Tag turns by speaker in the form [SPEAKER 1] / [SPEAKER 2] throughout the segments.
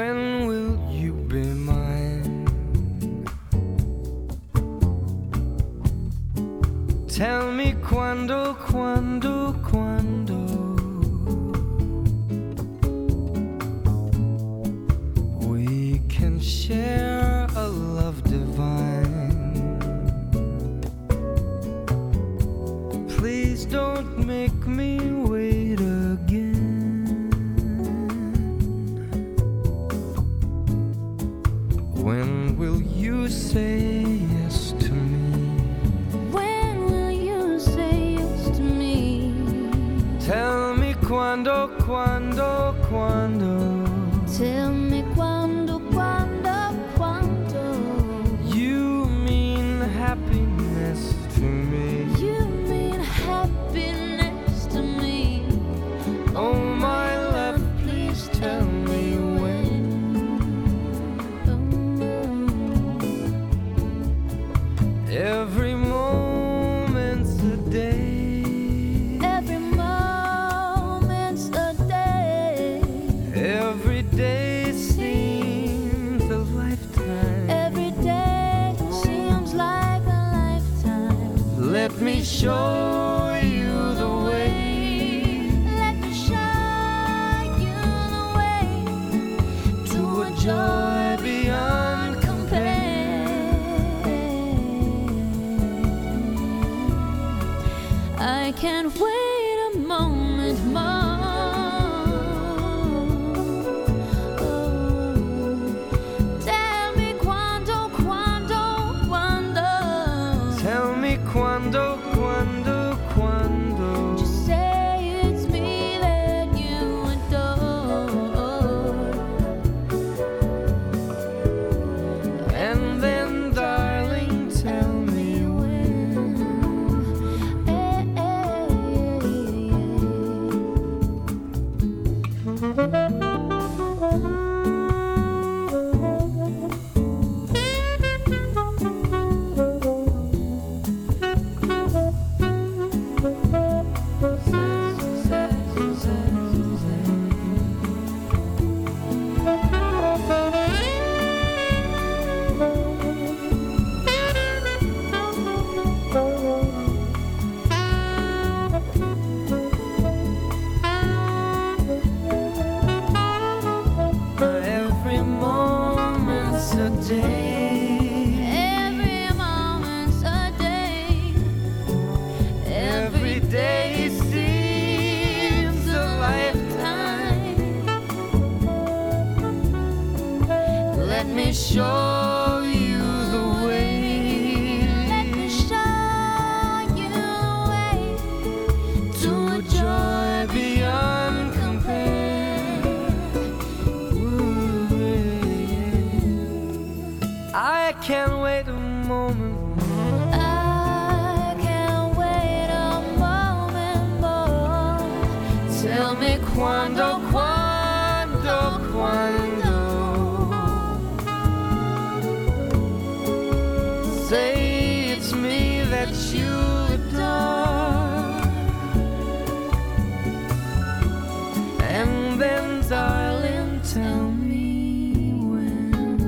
[SPEAKER 1] When will you be mine? Tell me quando, quando, quando we can share a love divine. Please don't make me wait again. When will you say yes to me?
[SPEAKER 2] When will you say yes to me?
[SPEAKER 1] Tell me quando, quando, quando.
[SPEAKER 2] Tell me quando, quando, quando.
[SPEAKER 1] You mean happiness to me.
[SPEAKER 2] You mean happiness to me.
[SPEAKER 1] Oh my love, please tell me when. Every moment's a day.
[SPEAKER 2] Every moment's a day.
[SPEAKER 1] Every day seems a lifetime.
[SPEAKER 2] Every day seems like a lifetime.
[SPEAKER 1] Let me show you the way.
[SPEAKER 2] Let me show you the way to a joy beyond compare. I can't wait a moment more. Tell me quando, quando, quando.
[SPEAKER 1] Tell me quando, quando, quando.
[SPEAKER 2] Just say it's me that you adore.
[SPEAKER 1] And then, darling, tell me when. Every moment's a day.
[SPEAKER 2] Every moment's a day.
[SPEAKER 1] Every day seems a lifetime. Let me show you the way.
[SPEAKER 2] Let me show you the way
[SPEAKER 1] To a joy beyond compare. Ooh, yeah. I can't wait a moment more.
[SPEAKER 2] I can't wait a moment more.
[SPEAKER 1] Tell me quando, quando, quando. Say it's me that you adore. And then, darling, tell me when.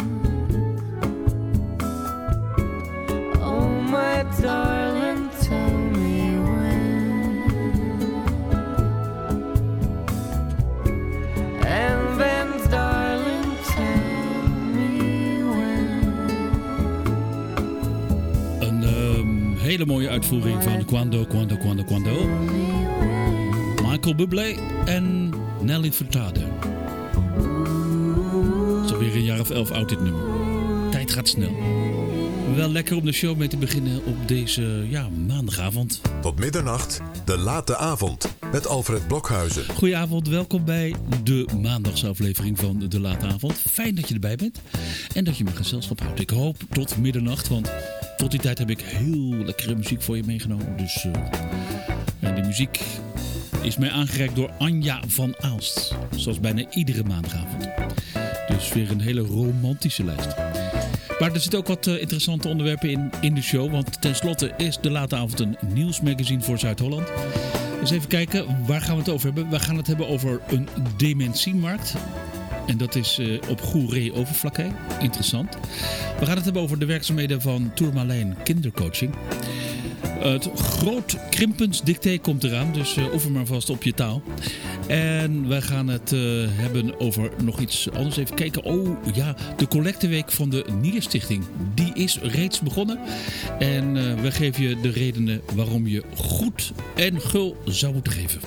[SPEAKER 1] Oh, my darling, tell me when. And then, darling, tell me when.
[SPEAKER 3] Een hele mooie uitvoering van Quando, Quando, Quando, Quando. Michael Bublé en Nelly Furtado. Het is alweer een jaar of 11 oud dit nummer. Tijd gaat snel. Wel lekker om de show mee te beginnen op deze maandagavond.
[SPEAKER 4] Tot middernacht, de late avond met Alfred Blokhuizen.
[SPEAKER 3] Goedenavond, welkom bij de maandagsaflevering van de late avond. Fijn dat je erbij bent en dat je me gezelschap houdt. Ik hoop tot middernacht, want tot die tijd heb ik heel lekkere muziek voor je meegenomen. Dus en de muziek is mij aangereikt door Anja van Aalst. Zoals bijna iedere maandagavond. Dus weer een hele romantische lijst. Maar er zitten ook wat interessante onderwerpen in de show. Want tenslotte is de late avond een nieuwsmagazine voor Zuid-Holland. Dus even kijken, waar gaan we het over hebben? We gaan het hebben over een dementiemarkt. En dat is op Goeree Overflakkee. Interessant. We gaan het hebben over de werkzaamheden van Tourmalijn Kindercoaching. Het groot krimpensdicté komt eraan, dus oefen maar vast op je taal. En wij gaan het hebben over nog iets anders. Even kijken. Oh ja, de collecteweek van de Nierstichting. Die is reeds begonnen. En we geven je de redenen waarom je goed en gul zou moeten geven.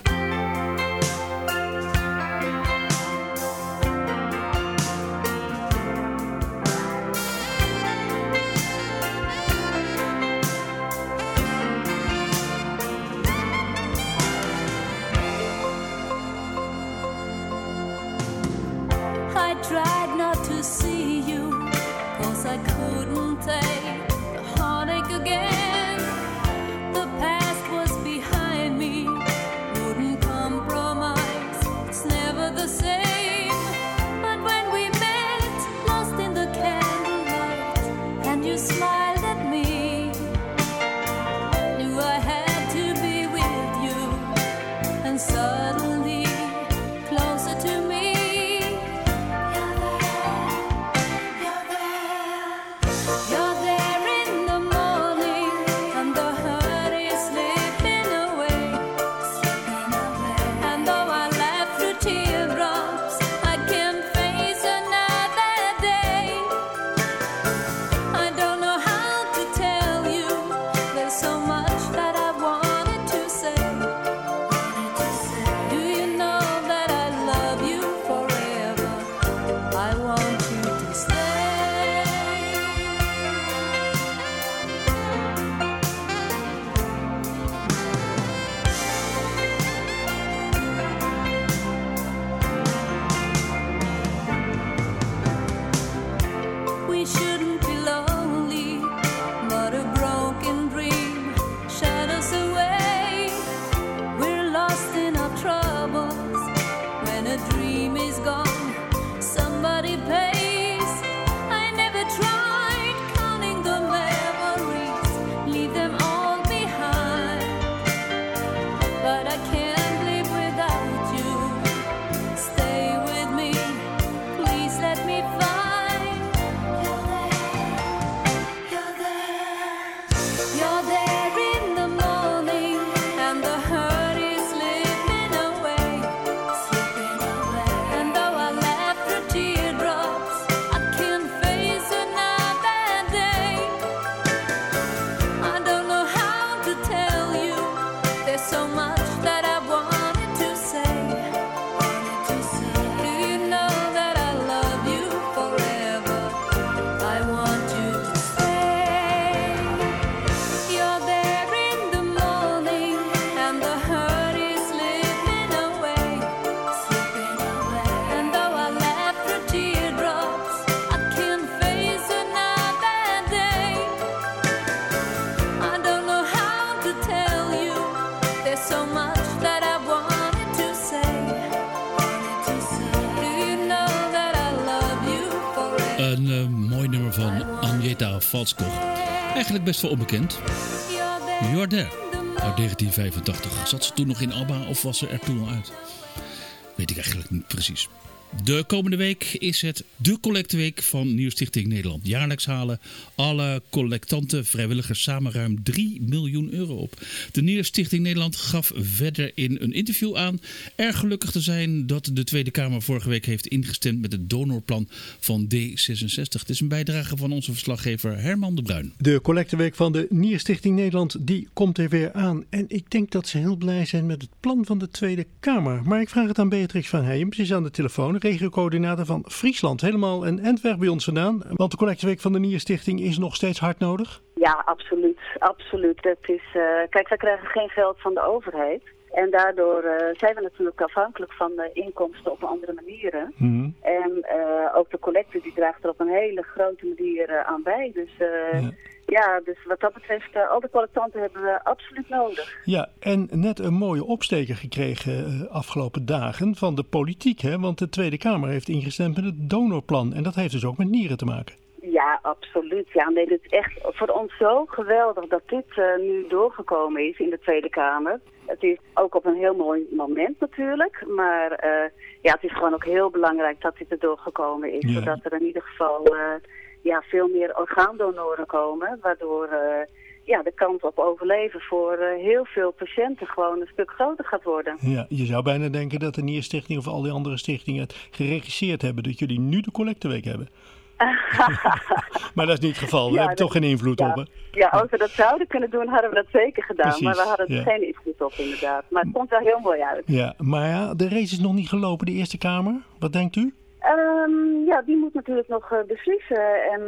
[SPEAKER 2] Tried not to see you, 'cause I couldn't take the heartache again. The past was behind me, wouldn't compromise, it's never the same. But when we met, lost in the candlelight, and you smiled at me, knew I had to be with you, and suddenly closer to me.
[SPEAKER 3] Valskog. Eigenlijk best wel onbekend. You're There. Uit 1985. Zat ze toen nog in ABBA of was ze er toen al uit? Weet ik eigenlijk niet precies. De komende week is het de collecteweek van Nierstichting Nederland. Jaarlijks halen alle collectanten vrijwilligers samen ruim 3 miljoen euro op. De Nierstichting Nederland gaf verder in een interview aan erg gelukkig te zijn dat de Tweede Kamer vorige week heeft ingestemd met het donorplan van D66. Het is een bijdrage van onze verslaggever Herman de Bruin.
[SPEAKER 5] De collecteweek van de Nierstichting Nederland die komt er weer aan. En ik denk dat ze heel blij zijn met het plan van de Tweede Kamer. Maar ik vraag het aan Beatrix van Heijem. Ze is aan de telefoon. Regiocoördinator van Friesland. Helemaal een endweg bij ons vandaan. Want de collecteweek van de Nierstichting is nog steeds hard nodig?
[SPEAKER 6] Ja, absoluut. Absoluut. Dat is, kijk, wij krijgen geen geld van de overheid. En daardoor zijn we natuurlijk afhankelijk van de inkomsten op andere manieren. Mm-hmm. En ook de collecte die draagt er op een hele grote manier aan bij. Dus ja, dus wat dat betreft, al de collectanten hebben we absoluut nodig.
[SPEAKER 5] Ja, en net een mooie opsteker gekregen afgelopen dagen van de politiek. Hè? Want de Tweede Kamer heeft ingestemd met het donorplan. En dat heeft dus ook met nieren te maken.
[SPEAKER 6] Ja, absoluut. Ja, nee, het is echt voor ons zo geweldig dat dit nu doorgekomen is in de Tweede Kamer. Het is ook op een heel mooi moment natuurlijk, maar het is gewoon ook heel belangrijk dat dit er doorgekomen is. Zodat er in ieder geval veel meer orgaandonoren komen, waardoor de kans op overleven voor heel veel patiënten gewoon een stuk groter gaat worden.
[SPEAKER 5] Ja, je zou bijna denken dat de Nierstichting of al die andere stichtingen het geregisseerd hebben, dat jullie nu de collecteweek hebben. Maar dat is niet het geval. We hebben toch geen invloed op. Hè?
[SPEAKER 6] Ja, als we dat zouden kunnen doen, hadden we dat zeker gedaan. Precies, maar we hadden er geen invloed op inderdaad. Maar het komt wel heel mooi uit.
[SPEAKER 5] Ja, maar de race is nog niet gelopen, de Eerste Kamer. Wat denkt u?
[SPEAKER 6] Die moet natuurlijk nog beslissen. En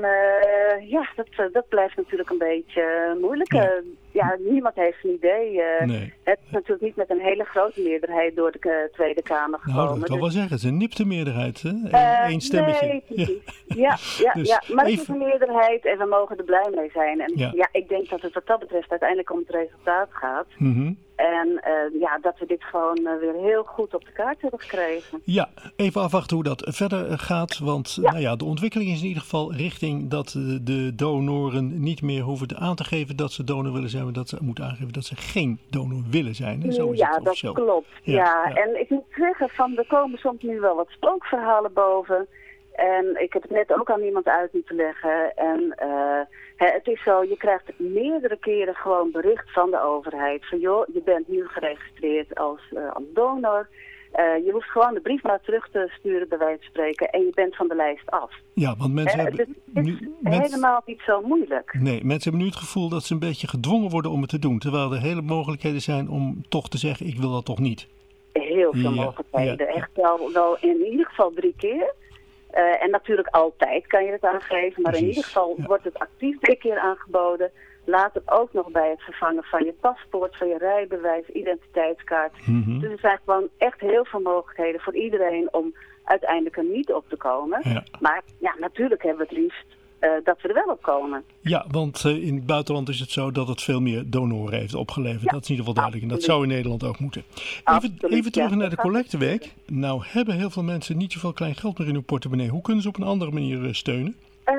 [SPEAKER 6] dat blijft natuurlijk een beetje moeilijk. Niemand heeft een idee. Nee. Het is natuurlijk niet met een hele grote meerderheid door de Tweede Kamer gekomen.
[SPEAKER 5] Nou, dat kan wel zeggen. Het is een nipte meerderheid, hè? Eén stemmetje.
[SPEAKER 6] Nee, precies. Maar het is een meerderheid en we mogen er blij mee zijn. En ik denk dat het wat dat betreft uiteindelijk om het resultaat gaat. Mm-hmm. En dat we dit gewoon weer heel goed op de kaart hebben gekregen. Ja,
[SPEAKER 5] even afwachten hoe dat verder gaat. Want de ontwikkeling is in ieder geval richting dat de donoren niet meer hoeven aan te geven dat ze donor willen zijn. Maar dat ze moeten aangeven dat ze geen donor willen zijn. Hè? Zo is het
[SPEAKER 6] dat klopt. Ja, en ik moet zeggen, er komen soms nu wel wat spookverhalen boven. En ik heb het net ook aan iemand uit moeten leggen. En het is zo, je krijgt meerdere keren gewoon bericht van de overheid. Van joh, je bent nu geregistreerd als donor. Je hoeft gewoon de brief maar terug te sturen bij wijze van spreken. En je bent van de lijst af.
[SPEAKER 5] Ja, want mensen hebben...
[SPEAKER 6] Het is helemaal niet zo moeilijk.
[SPEAKER 5] Nee, mensen hebben nu het gevoel dat ze een beetje gedwongen worden om het te doen. Terwijl er hele mogelijkheden zijn om toch te zeggen, ik wil dat toch niet.
[SPEAKER 6] Heel veel mogelijkheden. Ja. Echt wel in ieder geval 3 keer. En natuurlijk altijd kan je het aangeven, maar
[SPEAKER 5] Precies.
[SPEAKER 6] In ieder geval wordt het actief 3 keer aangeboden. Laat het ook nog bij het vervangen van je paspoort, van je rijbewijs, identiteitskaart. Mm-hmm. Dus er zijn gewoon echt heel veel mogelijkheden voor iedereen om uiteindelijk er niet op te komen. Ja. Maar natuurlijk hebben we het liefst dat we er wel op komen.
[SPEAKER 5] Ja, want in het buitenland is het zo dat het veel meer donoren heeft opgeleverd. Dat is in ieder geval duidelijk. En dat zou in Nederland ook moeten. Even terug naar de collecteweek. Nou hebben heel veel mensen niet zoveel klein geld meer in hun portemonnee. Hoe kunnen ze op een andere manier steunen?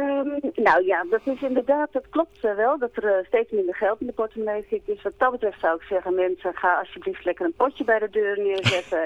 [SPEAKER 6] Dat is inderdaad, dat klopt wel, dat er steeds minder geld in de portemonnee zit. Dus wat dat betreft zou ik zeggen, mensen, ga alsjeblieft lekker een potje bij de deur neerzetten.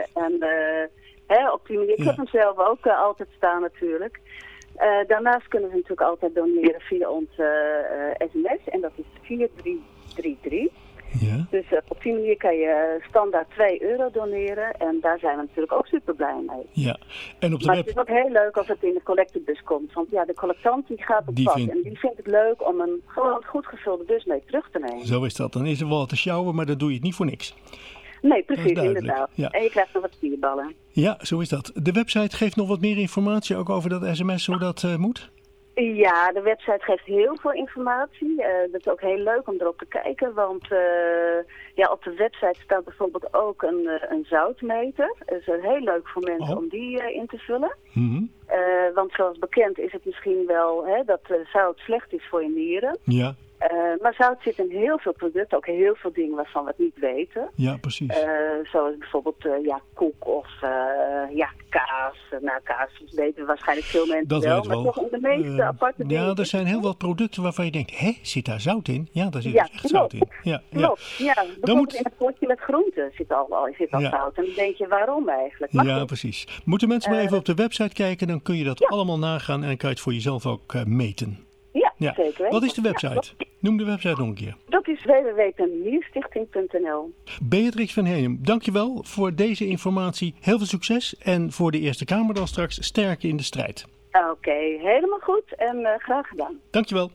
[SPEAKER 6] En op die manier, ik heb hem zelf ook altijd staan natuurlijk. Daarnaast kunnen ze natuurlijk altijd doneren via ons sms en dat is 4333. Ja. Dus op die manier kan je standaard €2 doneren en daar zijn we natuurlijk ook super blij mee.
[SPEAKER 5] Ja. En op de
[SPEAKER 6] maar het is ook heel leuk als het in de collectebus komt, want de collectant die gaat op pad en die vindt het leuk om een gewoon goed gevulde bus mee terug te nemen.
[SPEAKER 5] Zo is dat. Dan is er wel wat te sjouwen, maar dan doe je het niet voor niks.
[SPEAKER 6] Nee, precies, inderdaad. Ja. En je krijgt nog wat spierballen.
[SPEAKER 5] Ja, zo is dat. De website geeft nog wat meer informatie ook over dat sms, hoe dat moet?
[SPEAKER 6] Ja, de website geeft heel veel informatie. Dat is ook heel leuk om erop te kijken, want op de website staat bijvoorbeeld ook een zoutmeter. Dat is heel leuk voor mensen om die in te vullen. Mm-hmm. Want zoals bekend is het misschien wel dat zout slecht is voor je nieren. Ja. Maar zout zit in heel veel producten, ook heel veel dingen waarvan we het niet weten.
[SPEAKER 5] Ja, precies.
[SPEAKER 6] Zoals bijvoorbeeld koek of kaas. Kaas weten waarschijnlijk veel mensen
[SPEAKER 5] dat
[SPEAKER 6] wel,
[SPEAKER 5] maar
[SPEAKER 6] toch in de meeste aparte dingen.
[SPEAKER 5] Ja, er zijn heel wat producten waarvan je denkt, zit daar zout in? Ja, daar zit dus echt zout in. Ja,
[SPEAKER 6] klopt. Ja, bijvoorbeeld in het potje met groenten zit al zout. En dan denk je, waarom eigenlijk? Maar
[SPEAKER 5] precies. Moeten mensen maar even op de website kijken, dan kun je dat allemaal nagaan en kan je het voor jezelf ook meten.
[SPEAKER 6] Ja, zeker.
[SPEAKER 5] Wat is de website? Noem de website nog een keer.
[SPEAKER 6] Dat is www.nierstichting.nl.
[SPEAKER 5] Beatrix van Heenem, dankjewel voor deze informatie. Heel veel succes en voor de Eerste Kamer dan straks sterken in de strijd.
[SPEAKER 6] Oké, helemaal goed en graag gedaan.
[SPEAKER 5] Dankjewel.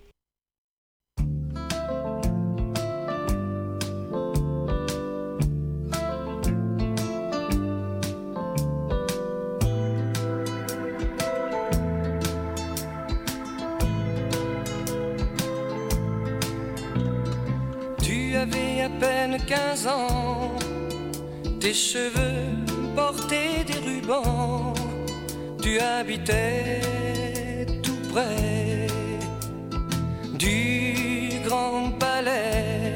[SPEAKER 1] Tu avais à peine 15 ans, tes cheveux portaient des rubans, tu habitais tout près du Grand Palais.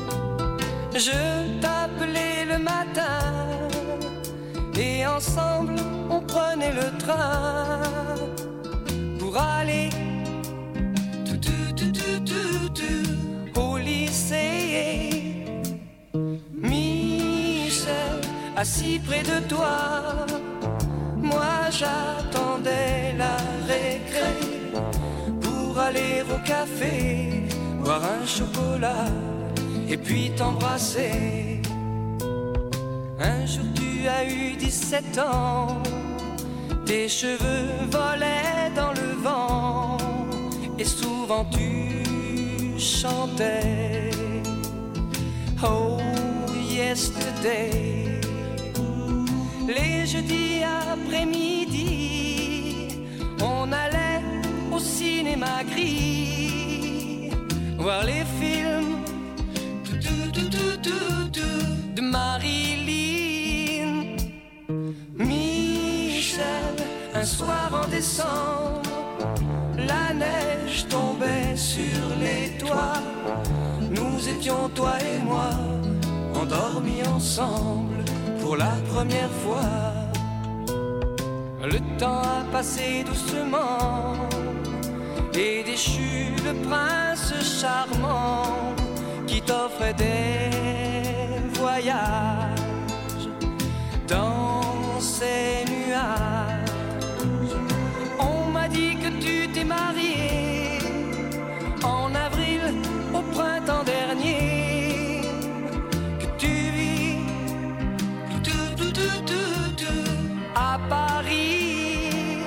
[SPEAKER 1] Je t'appelais le matin et ensemble on prenait le train pour aller assis près de toi. Moi j'attendais la récré pour aller au café, boire un chocolat et puis t'embrasser. Un jour tu as eu 17 ans, tes cheveux volaient dans le vent et souvent tu chantais Oh yesterday. Les jeudis après-midi, on allait au cinéma gris voir les films de Marilyn. Michel, un soir en décembre, la neige tombait sur les toits. Nous étions, toi et moi, endormis ensemble pour la première fois. Le temps a passé doucement et déchu le prince charmant qui t'offrait des voyages dans ses nuages. On m'a dit que tu t'es marié en avril au printemps dernier, que tu vis à Paris.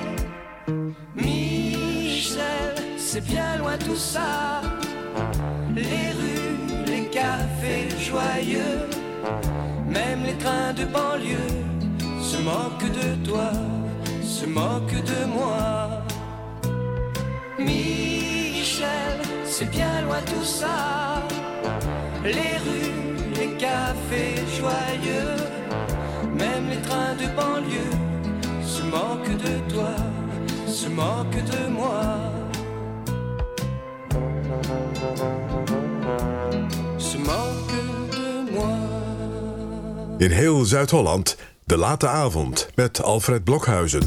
[SPEAKER 1] Michel, c'est bien loin tout ça, les rues, les cafés joyeux, même les trains de banlieue se moquent de toi, se moquent de moi. Michel, c'est bien loin tout ça, les rues, les cafés joyeux, même les trains de banlieue se moquent de toi, se moquent de moi. Se moquent de moi.
[SPEAKER 4] In heel Zuid-Holland, De Late Avond met Alfred Blokhuizen.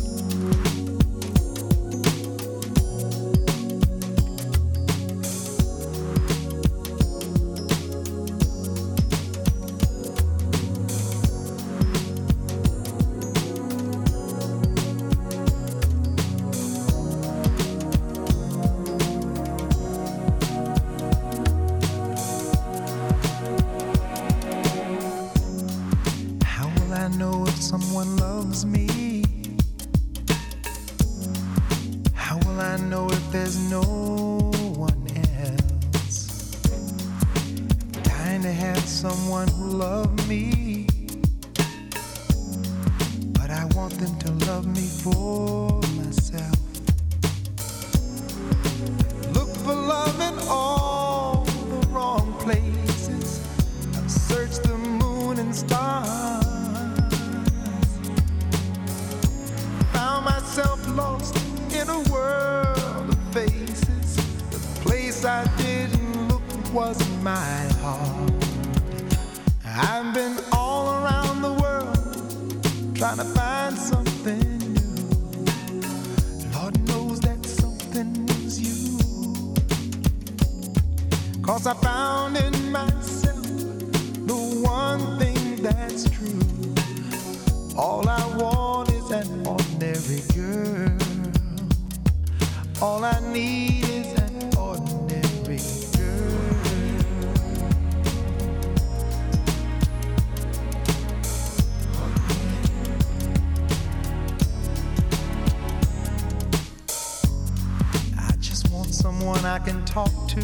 [SPEAKER 7] I can talk to,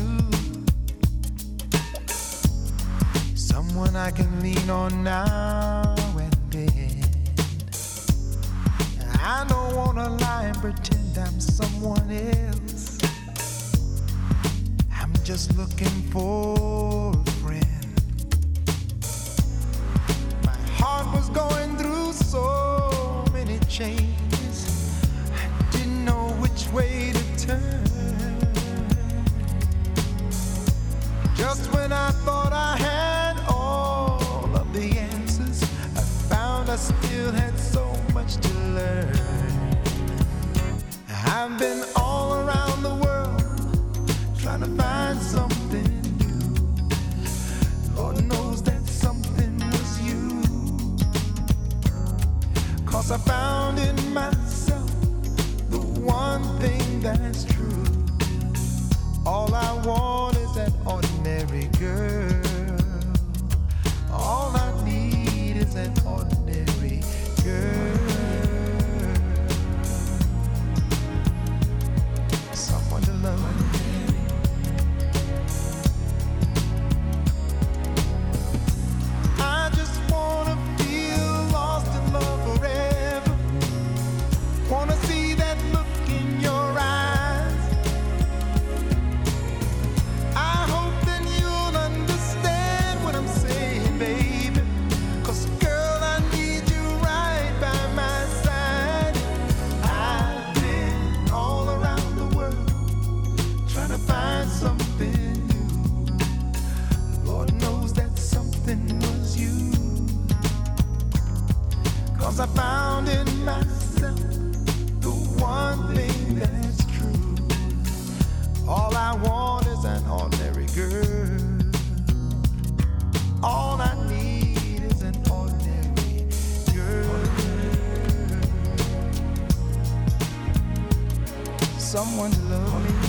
[SPEAKER 7] someone I can lean on now and then. I don't wanna lie and pretend I'm someone else. I'm just looking for a friend. My heart was going through so many changes, I didn't know which way to turn. Just when I thought I had all of the answers, I found I still had so much to learn. I've been all around the world trying to find something new. Lord knows that something was you. 'Cause I found in myself the one thing that's true. All I want is an ordinary girl. All I need is an ordinary girl. Someone to love. I just wanna feel lost in love forever. Wanna see that look in your eyes. I hope that you'll understand what I'm saying, baby. 'Cause girl, I need you right by my side. I've been all around the world trying to find something new. Lord knows that something was you. 'Cause I found in myself the one thing that's true. All I want is an ordinary girl. All I need is an ordinary girl. Someone to love me.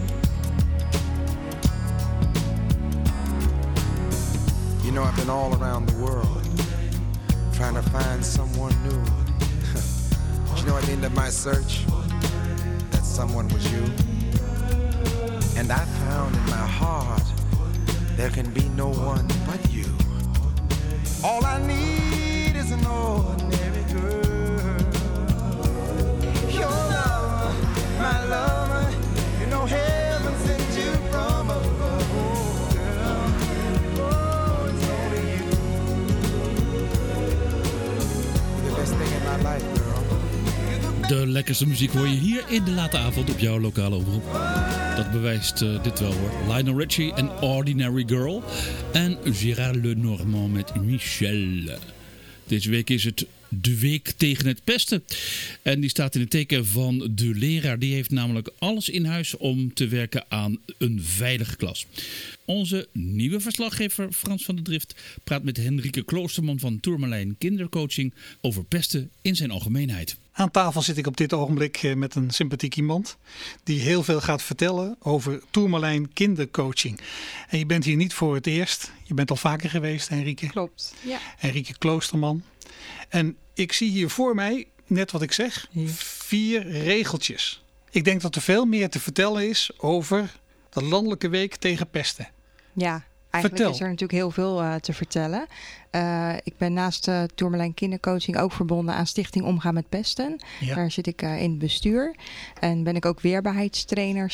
[SPEAKER 7] You know, I've been all around the world trying to find someone new. But you know, at the end of my search, that someone was you. And I found in my heart there can be no one but you. All I need is an ordinary girl. Your love, my lover, you know heaven sent you from above. Oh, girl, oh, it's only you. You're the best thing in my life, girl.
[SPEAKER 3] De lekkerste muziek hoor je hier in de late avond op jouw lokale omroep. Dat bewijst dit wel hoor. Lionel Richie en Ordinary Girl. En Gérard Lenormand met Michel. Deze week is het de week tegen het pesten. En die staat in het teken van de leraar. Die heeft namelijk alles in huis om te werken aan een veilige klas. Onze nieuwe verslaggever Frans van der Drift praat met Henrike Kloosterman van Tourmalijn Kindercoaching over pesten in zijn algemeenheid.
[SPEAKER 8] Aan tafel zit ik op dit ogenblik met een sympathiek iemand die heel veel gaat vertellen over Tourmalijn Kindercoaching. En je bent hier niet voor het eerst. Je bent al vaker geweest, Henrike.
[SPEAKER 9] Klopt, ja.
[SPEAKER 8] Henrike Kloosterman. En ik zie hier voor mij, net wat ik zeg, 4 regeltjes. Ik denk dat er veel meer te vertellen is over de Landelijke Week tegen Pesten.
[SPEAKER 9] Ja, eigenlijk
[SPEAKER 8] Vertel.
[SPEAKER 9] is er natuurlijk heel veel te vertellen. Ik ben naast Tourmalijn Kindercoaching ook verbonden aan Stichting Omgaan met Pesten.
[SPEAKER 8] Ja.
[SPEAKER 9] Daar zit ik in het bestuur. En ben ik ook weerbaarheidstrainer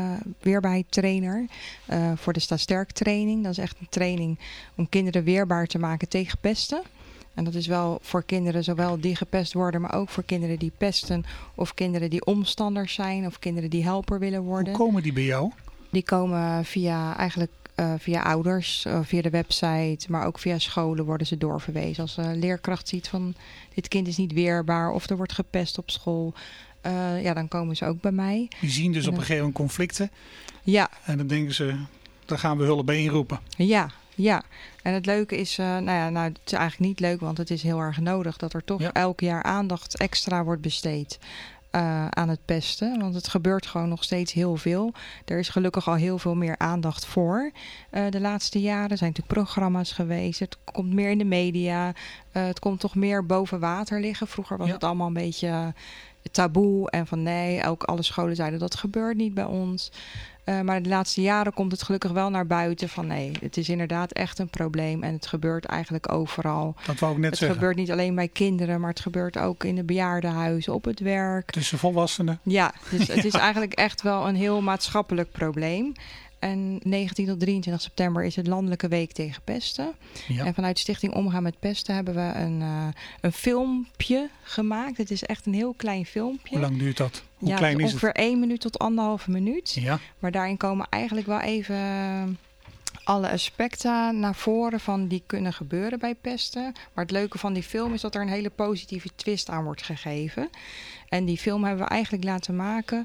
[SPEAKER 9] voor de Sta Sterk training. Dat is echt een training om kinderen weerbaar te maken tegen pesten. En dat is wel voor kinderen zowel die gepest worden, maar ook voor kinderen die pesten. Of kinderen die omstanders zijn of kinderen die helper willen worden.
[SPEAKER 8] Hoe komen die bij jou?
[SPEAKER 9] Die komen via ouders, via de website, maar ook via scholen worden ze doorverwezen. Als een leerkracht ziet van dit kind is niet weerbaar of er wordt gepest op school, dan komen ze ook bij mij.
[SPEAKER 8] Die zien dus op een gegeven moment conflicten.
[SPEAKER 9] Ja.
[SPEAKER 8] En dan denken ze, daar gaan we hulp bij inroepen.
[SPEAKER 9] Ja. En het leuke is, het is eigenlijk niet leuk, want het is heel erg nodig dat er toch elk jaar aandacht extra wordt besteed aan het pesten. Want het gebeurt gewoon nog steeds heel veel. Er is gelukkig al heel veel meer aandacht voor. De laatste jaren zijn natuurlijk programma's geweest. Het komt meer in de media. Het komt toch meer boven water liggen. Vroeger was het allemaal een beetje taboe. En van nee, ook alle scholen zeiden dat gebeurt niet bij ons. Maar de laatste jaren komt het gelukkig wel naar buiten van nee, het is inderdaad echt een probleem en het gebeurt eigenlijk overal.
[SPEAKER 8] Dat wou ik net zeggen.
[SPEAKER 9] Het gebeurt niet alleen bij kinderen, maar het gebeurt ook in de bejaardenhuizen, op het werk.
[SPEAKER 8] Tussen volwassenen.
[SPEAKER 9] Ja, dus het is eigenlijk echt wel een heel maatschappelijk probleem. En 19 tot 23 september is het Landelijke Week tegen Pesten. Ja. En vanuit Stichting Omgaan met Pesten hebben we een filmpje gemaakt. Het is echt een heel klein filmpje.
[SPEAKER 8] Hoe lang duurt dat? Hoe klein is het?
[SPEAKER 9] Ongeveer 1 minuut tot 1,5 minuut.
[SPEAKER 8] Ja.
[SPEAKER 9] Maar daarin komen eigenlijk wel even alle aspecten naar voren van die kunnen gebeuren bij pesten. Maar het leuke van die film is dat er een hele positieve twist aan wordt gegeven. En die film hebben we eigenlijk laten maken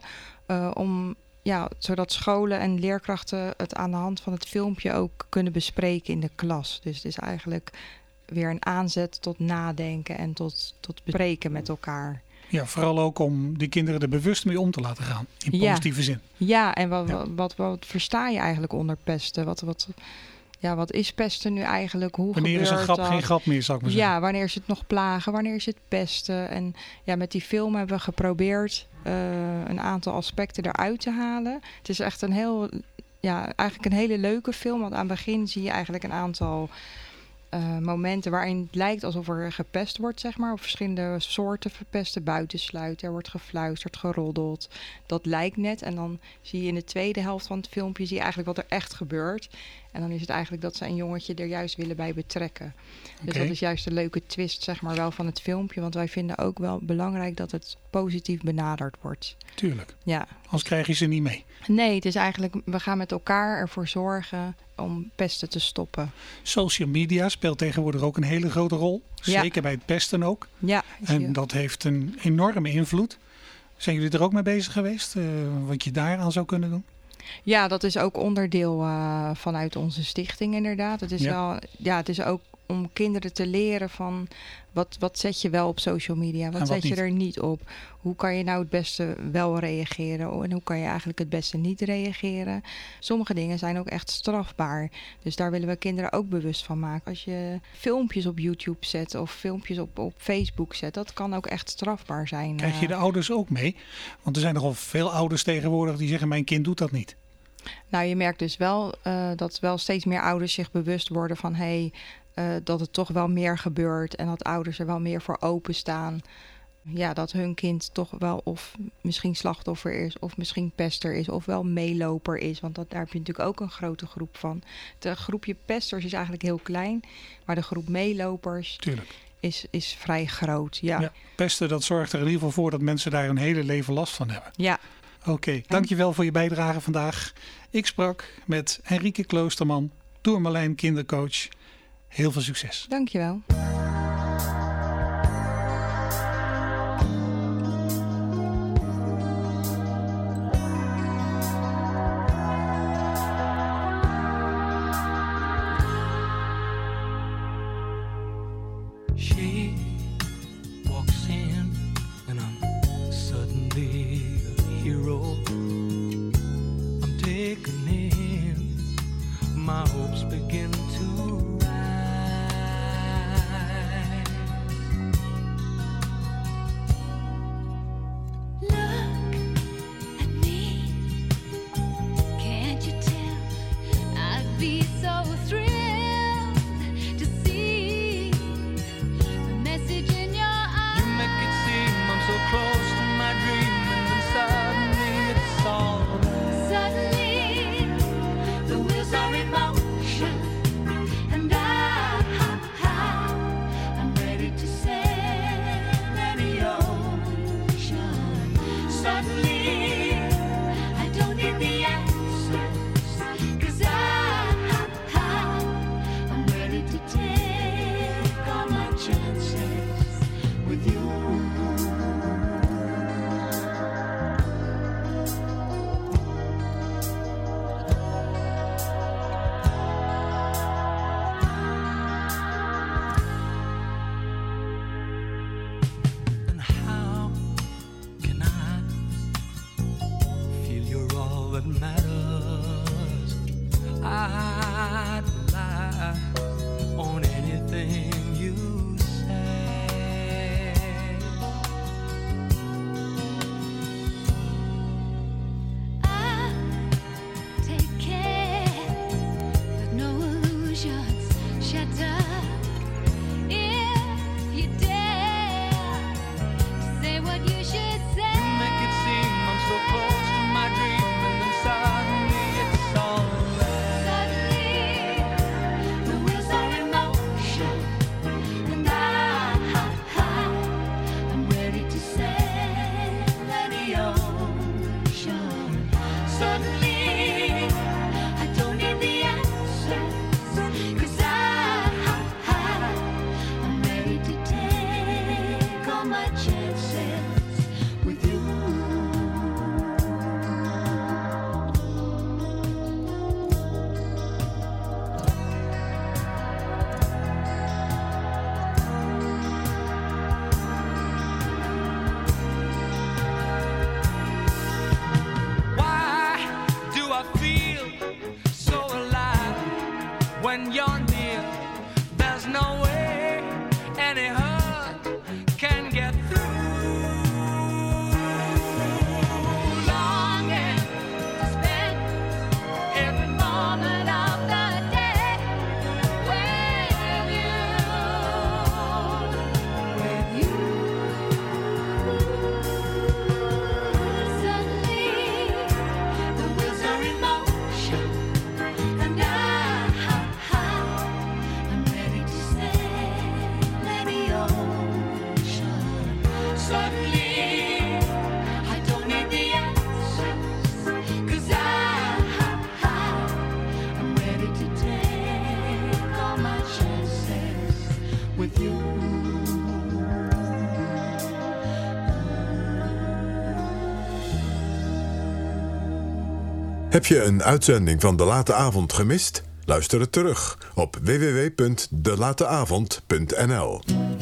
[SPEAKER 9] zodat scholen en leerkrachten het aan de hand van het filmpje ook kunnen bespreken in de klas. Dus het is eigenlijk weer een aanzet tot nadenken en tot bespreken met elkaar.
[SPEAKER 8] Ja, vooral ook om die kinderen er bewust mee om te laten gaan. In positieve zin.
[SPEAKER 9] Ja, en wat versta je eigenlijk onder pesten? Wat is pesten nu eigenlijk?
[SPEAKER 8] Wanneer is een grap geen grap meer, zou ik maar zeggen.
[SPEAKER 9] Ja, wanneer is het nog plagen? Wanneer is het pesten? En ja, met die film hebben we geprobeerd een aantal aspecten eruit te halen. Het is echt eigenlijk een hele leuke film. Want aan het begin zie je eigenlijk een aantal momenten waarin het lijkt alsof er gepest wordt, zeg maar. Op verschillende soorten verpesten, buitensluiten. Er wordt gefluisterd, geroddeld. Dat lijkt net. En dan zie je in de tweede helft van het filmpje eigenlijk wat er echt gebeurt. En dan is het eigenlijk dat ze een jongetje er juist willen bij betrekken. Dus dat is juist de leuke twist, zeg maar, wel van het filmpje. Want wij vinden ook wel belangrijk dat het positief benaderd wordt.
[SPEAKER 8] Tuurlijk.
[SPEAKER 9] Ja.
[SPEAKER 8] Anders krijg je ze niet mee.
[SPEAKER 9] Nee, het is eigenlijk, we gaan met elkaar ervoor zorgen om pesten te stoppen.
[SPEAKER 8] Social media speelt tegenwoordig ook een hele grote rol. Zeker bij het pesten ook.
[SPEAKER 9] Ja.
[SPEAKER 8] En dat heeft een enorme invloed. Zijn jullie er ook mee bezig geweest? Wat je daaraan zou kunnen doen?
[SPEAKER 9] Ja, dat is ook onderdeel vanuit onze stichting inderdaad. Het is het is ook om kinderen te leren van wat zet je wel op social media, wat zet je er niet op. Hoe kan je nou het beste wel reageren en hoe kan je eigenlijk het beste niet reageren. Sommige dingen zijn ook echt strafbaar. Dus daar willen we kinderen ook bewust van maken. Als je filmpjes op YouTube zet of filmpjes op Facebook zet, dat kan ook echt strafbaar zijn.
[SPEAKER 8] Krijg je de ouders ook mee? Want er zijn nogal veel ouders tegenwoordig die zeggen, mijn kind doet dat niet.
[SPEAKER 9] Nou, je merkt dus wel dat wel steeds meer ouders zich bewust worden van dat het toch wel meer gebeurt en dat ouders er wel meer voor openstaan. Ja, dat hun kind toch wel of misschien slachtoffer is of misschien pester is of wel meeloper is. Want daar heb je natuurlijk ook een grote groep van. Het groepje pesters is eigenlijk heel klein, maar de groep meelopers is vrij groot. Ja.
[SPEAKER 8] Pesten, dat zorgt er in ieder geval voor dat mensen daar hun hele leven last van hebben.
[SPEAKER 9] Ja.
[SPEAKER 8] Oké, dankjewel voor je bijdrage vandaag. Ik sprak met Henrike Kloosterman, Tourmalijn kindercoach. Heel veel succes.
[SPEAKER 9] Dankjewel.
[SPEAKER 1] She walks in and I'm suddenly a hero. I'm taken in, my hopes begin to
[SPEAKER 4] Heb je een uitzending van De Late Avond gemist? Luister het terug op www.delateavond.nl.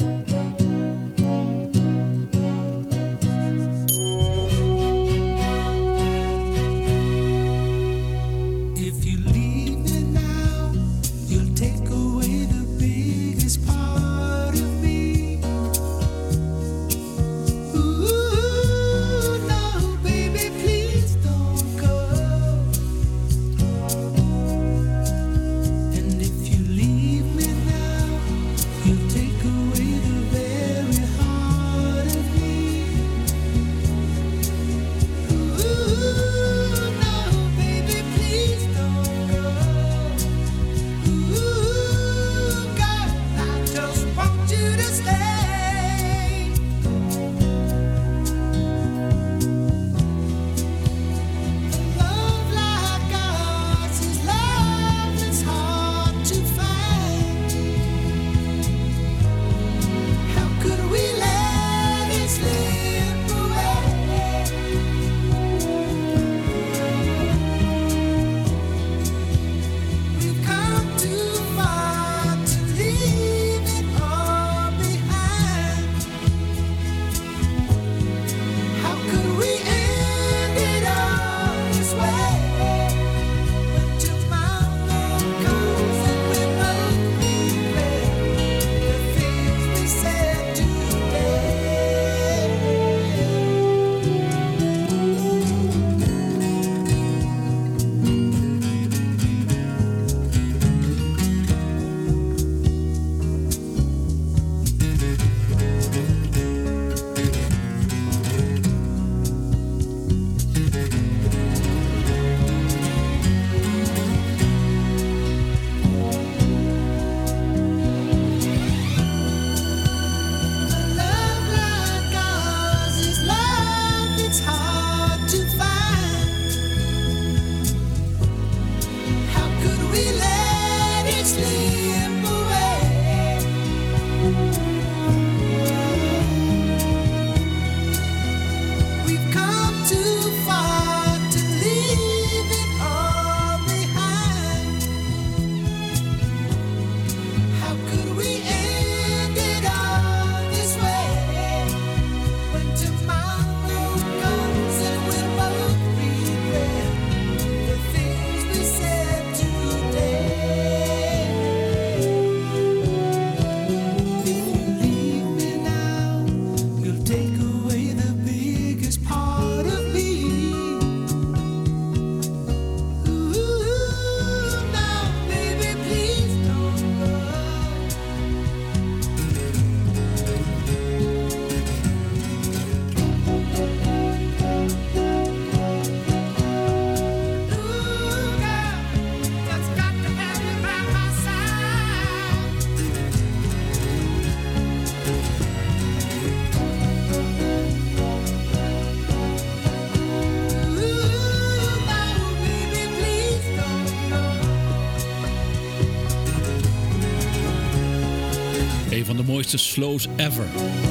[SPEAKER 3] Van de mooiste slows ever.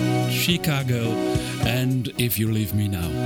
[SPEAKER 3] Chicago and If You Leave Me Now.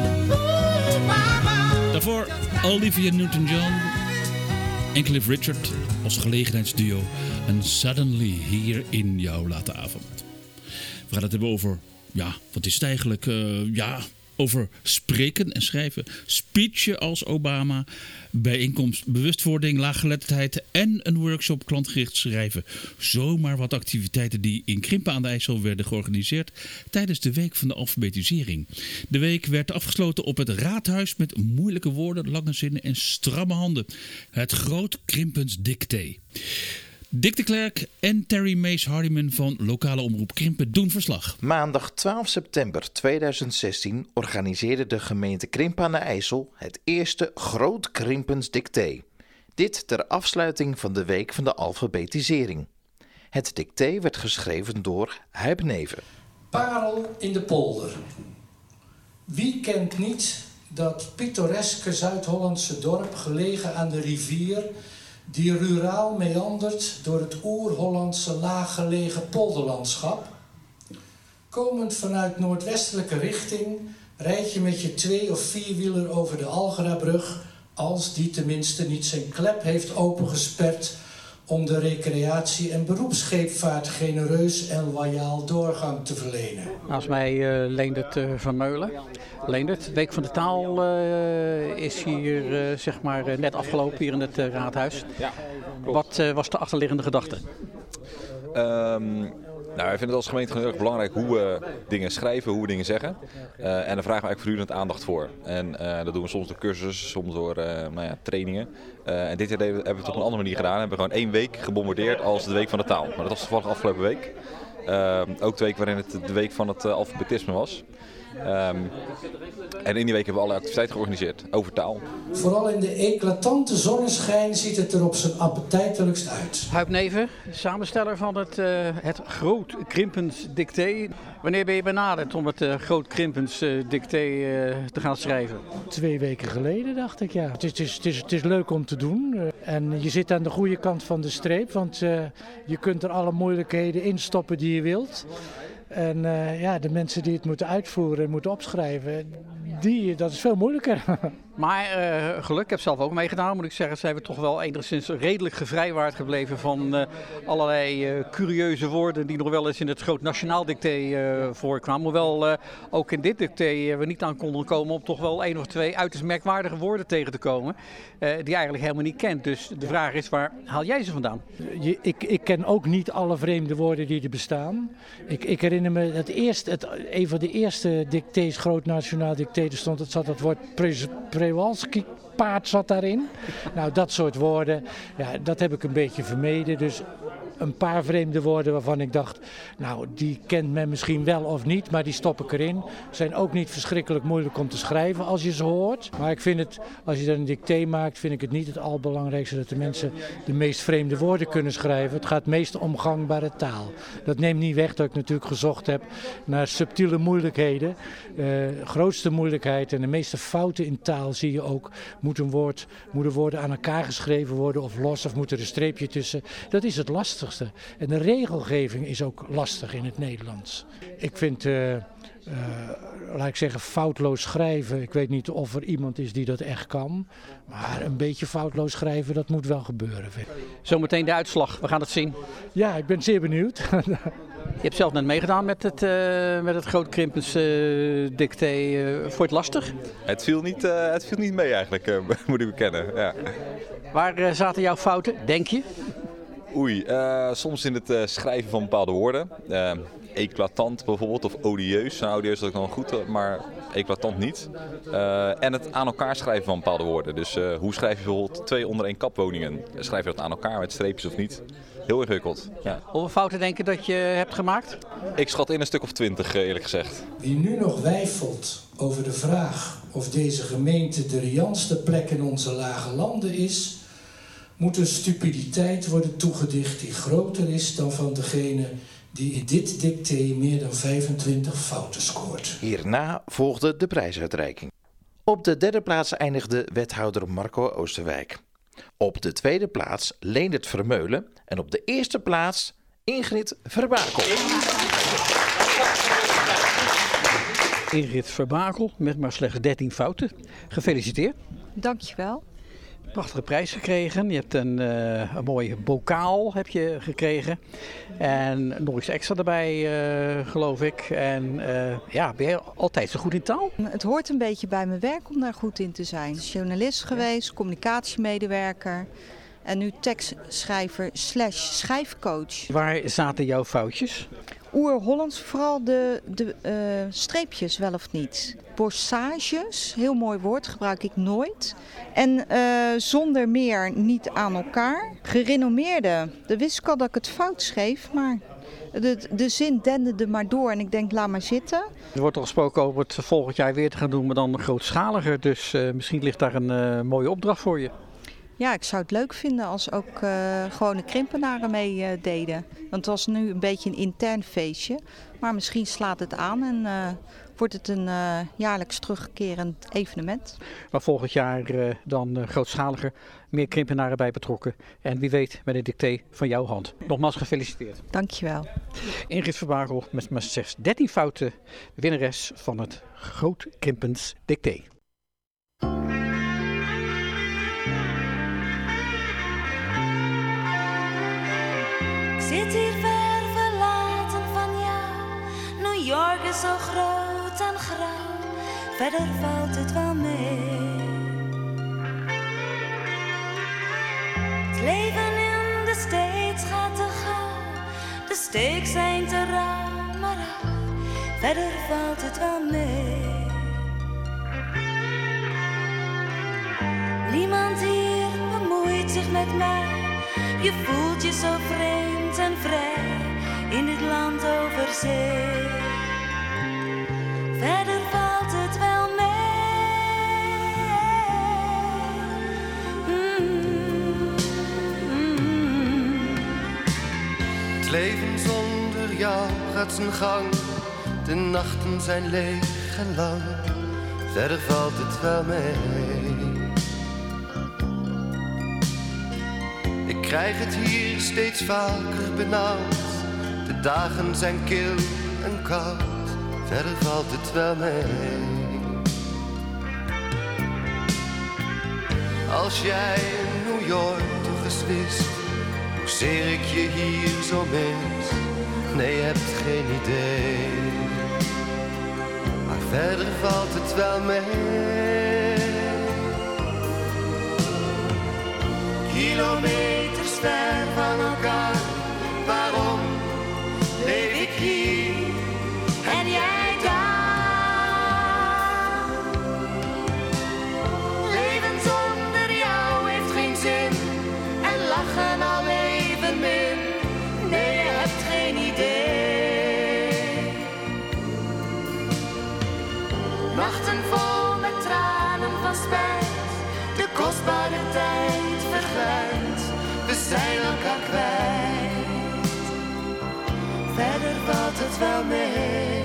[SPEAKER 3] Daarvoor Olivia Newton-John en Cliff Richard als gelegenheidsduo. En Suddenly hier in jouw late avond. We gaan het hebben over, ja, wat is het eigenlijk? Over spreken en schrijven. Speechen als Obama. Bijeenkomst bewustwording, laaggeletterdheid en een workshop klantgericht schrijven. Zomaar wat activiteiten die in Krimpen aan de IJssel werden georganiseerd tijdens de Week van de Alfabetisering. De week werd afgesloten op het Raadhuis met moeilijke woorden, lange zinnen en stramme handen. Het Groot Krimpens Dicté. Dick de Klerk en Terry Mees Hardiman van lokale omroep Krimpen doen verslag.
[SPEAKER 10] Maandag 12 september 2016 organiseerde de gemeente Krimpen aan de IJssel het eerste Groot Krimpens Dicté. Dit ter afsluiting van de Week van de Alfabetisering. Het dicté werd geschreven door Huib Neven.
[SPEAKER 11] Parel in de polder. Wie kent niet dat pittoreske Zuid-Hollandse dorp gelegen aan de rivier die ruraal meandert door het oer-Hollandse laaggelegen polderlandschap? Komend vanuit noordwestelijke richting rijd je met je 2- of 4-wieler over de Algerabrug als die tenminste niet zijn klep heeft opengesperd om de recreatie- en beroepsscheepvaart genereus en loyaal doorgang te verlenen.
[SPEAKER 12] Naast mij Leendert Vermeulen. Leendert, Week van de Taal is hier net afgelopen hier in het raadhuis. Ja, wat was de achterliggende gedachte?
[SPEAKER 13] Wij vinden het als gemeente heel erg belangrijk hoe we dingen schrijven, hoe we dingen zeggen. En daar vragen we eigenlijk voortdurend aandacht voor. En dat doen we soms door cursussen, soms door trainingen. En dit jaar hebben we het op een andere manier gedaan. We hebben gewoon 1 week gebombardeerd als de Week van de Taal. Maar dat was toevallig afgelopen week. Ook de week waarin het de week van het alfabetisme was. En in die week hebben we alle activiteiten georganiseerd over taal.
[SPEAKER 11] Vooral in de eclatante zonneschijn ziet het er op zijn appetijtelijkst uit.
[SPEAKER 12] Huib Neven, samensteller van het Groot Krimpens Dicté. Wanneer ben je benaderd om het Groot Krimpens Dicté te gaan schrijven?
[SPEAKER 14] 2 weken geleden dacht ik, ja. Het is leuk om te doen. En je zit aan de goede kant van de streep, want je kunt er alle moeilijkheden in stoppen die je wilt. En de mensen die het moeten uitvoeren en moeten opschrijven, dat is veel moeilijker.
[SPEAKER 12] Maar geluk, ik heb zelf ook meegedaan, moet ik zeggen. Zijn we toch wel enigszins redelijk gevrijwaard gebleven van allerlei curieuze woorden die nog wel eens in het Groot Nationaal Dicté voorkwamen. Hoewel ook in dit dicté we niet aan konden komen om toch wel 1 of 2 uiterst merkwaardige woorden tegen te komen. Die je eigenlijk helemaal niet kent. Dus de vraag is, waar haal jij ze vandaan?
[SPEAKER 14] Ik ken ook niet alle vreemde woorden die er bestaan. Ik herinner me een van de eerste dictées, Groot Nationaal Dicté, zat het woord Przewalski paard zat daarin. Nou, dat soort woorden, dat heb ik een beetje vermeden. Dus een paar vreemde woorden waarvan ik dacht, nou, die kent men misschien wel of niet, maar die stop ik erin. Zijn ook niet verschrikkelijk moeilijk om te schrijven als je ze hoort. Maar ik vind het, als je dan een dicté maakt, vind ik het niet het allerbelangrijkste dat de mensen de meest vreemde woorden kunnen schrijven. Het gaat meest om gangbare taal. Dat neemt niet weg dat ik natuurlijk gezocht heb naar subtiele moeilijkheden. Grootste moeilijkheid en de meeste fouten in taal zie je ook. Moeten woorden aan elkaar geschreven worden of los, of moet er een streepje tussen. Dat is het lastigste. En de regelgeving is ook lastig in het Nederlands. Ik vind, laat ik zeggen, foutloos schrijven. Ik weet niet of er iemand is die dat echt kan. Maar een beetje foutloos schrijven, dat moet wel gebeuren.
[SPEAKER 12] Zometeen de uitslag, we gaan het zien.
[SPEAKER 14] Ja, ik ben zeer benieuwd.
[SPEAKER 12] Je hebt zelf net meegedaan met het Groot Krimpens Dicté. Vond je het lastig?
[SPEAKER 13] Het viel niet mee eigenlijk, moet ik bekennen. Ja.
[SPEAKER 12] Waar zaten jouw fouten, denk je?
[SPEAKER 13] Soms in het schrijven van bepaalde woorden. Eclatant bijvoorbeeld, of odieus. Nou, odieus is ook nog goed, maar eclatant niet. En het aan elkaar schrijven van bepaalde woorden. Dus hoe schrijf je bijvoorbeeld 2 onder 1 kap woningen? Schrijf je dat aan elkaar met streepjes of niet? Heel ingewikkeld. Ja.
[SPEAKER 12] Hoeveel fouten denk je dat je hebt gemaakt?
[SPEAKER 13] Ik schat in een stuk of 20, eerlijk gezegd.
[SPEAKER 11] Wie nu nog weifelt over de vraag of deze gemeente de riantste plek in onze lage landen is, moet een stupiditeit worden toegedicht die groter is dan van degene die in dit dicté meer dan 25 fouten scoort.
[SPEAKER 10] Hierna volgde de prijsuitreiking. Op de 3e plaats eindigde wethouder Marco Oosterwijk. Op de 2e plaats Leendert Vermeulen en op de 1e plaats Ingrid Verbakel.
[SPEAKER 12] Ingrid Verbakel met maar slechts 13 fouten. Gefeliciteerd.
[SPEAKER 9] Dankjewel.
[SPEAKER 12] Prachtige prijs gekregen. Je hebt een mooie bokaal heb je gekregen. En nog iets extra erbij, geloof ik. En ben je altijd zo goed in taal?
[SPEAKER 15] Het hoort een beetje bij mijn werk om daar goed in te zijn. Journalist geweest, communicatiemedewerker. En nu tekstschrijver / schrijfcoach.
[SPEAKER 12] Waar zaten jouw foutjes?
[SPEAKER 15] Oer-Hollands, vooral de streepjes wel of niet. Borsages, heel mooi woord, gebruik ik nooit. En zonder meer niet aan elkaar. Gerenommeerde, dan wist ik al dat ik het fout schreef, maar de zin denderde maar door en ik denk laat maar zitten.
[SPEAKER 12] Er wordt al gesproken over het volgend jaar weer te gaan doen, maar dan grootschaliger. Dus misschien ligt daar een mooie opdracht voor je.
[SPEAKER 15] Ja, ik zou het leuk vinden als ook gewone krimpenaren mee deden. Want het was nu een beetje een intern feestje. Maar misschien slaat het aan en wordt het een jaarlijks terugkerend evenement.
[SPEAKER 12] Maar volgend jaar dan grootschaliger, meer krimpenaren bij betrokken. En wie weet met een dicté van jouw hand. Nogmaals gefeliciteerd.
[SPEAKER 15] Dankjewel.
[SPEAKER 12] Ingrid Verbakel met maar slechts 13 fouten, winnares van het Groot Krimpens Dicté.
[SPEAKER 2] is zo groot en grauw, verder valt het wel mee. Het leven in de States gaat te gauw, de steeks zijn te rauw, maar ach, verder valt het wel mee. Niemand hier bemoeit zich met mij, je voelt je zo vreemd en vrij in dit land over zee. Verder valt het wel mee.
[SPEAKER 1] Het leven zonder jou gaat zijn gang, de nachten zijn leeg en lang, verder valt het wel mee. Ik krijg het hier steeds vaker benauwd, de dagen zijn kil en koud, verder valt het wel mee. Als jij in New York toch eens wist, hoezeer ik je hier zo mis, nee, je hebt geen idee. Maar verder valt het wel mee. Kilometers ver van elkaar, waarom leef ik hier en jij daar? Leven zonder jou heeft geen zin en lachen al even min. Nee, je hebt geen idee. Nachten vol met tranen van spijt, de kostbare tijd verglijdt, we zijn elkaar kwijt. Verder valt het wel mee.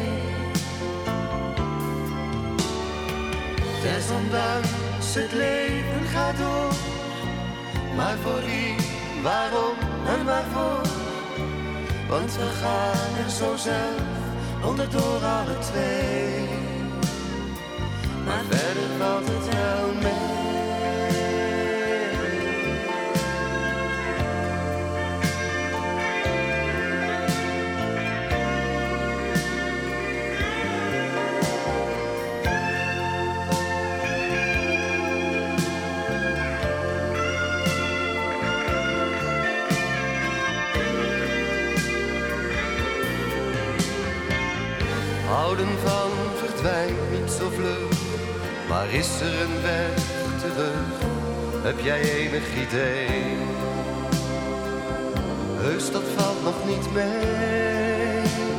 [SPEAKER 1] Desondanks het leven gaat door, maar voor wie, waarom en waarvoor? Want we gaan er zo zelf onderdoor alle twee. Maar verder valt het wel mee. Houden van verdwijnt niet zo vlug, maar is er een weg terug? Heb jij enig idee? Heus, dat valt nog niet mee.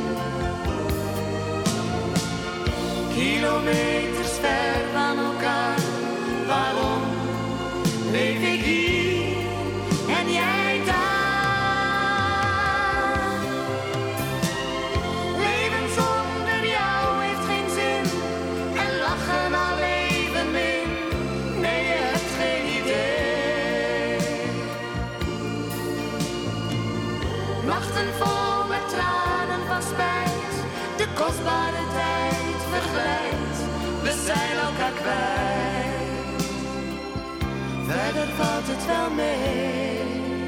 [SPEAKER 1] Kilometers ver van elkaar, waarom leef ik hier en jij daar? Nachten vol met tranen van spijt, de kostbare tijd verglijdt, we zijn elkaar kwijt. Verder valt het wel mee.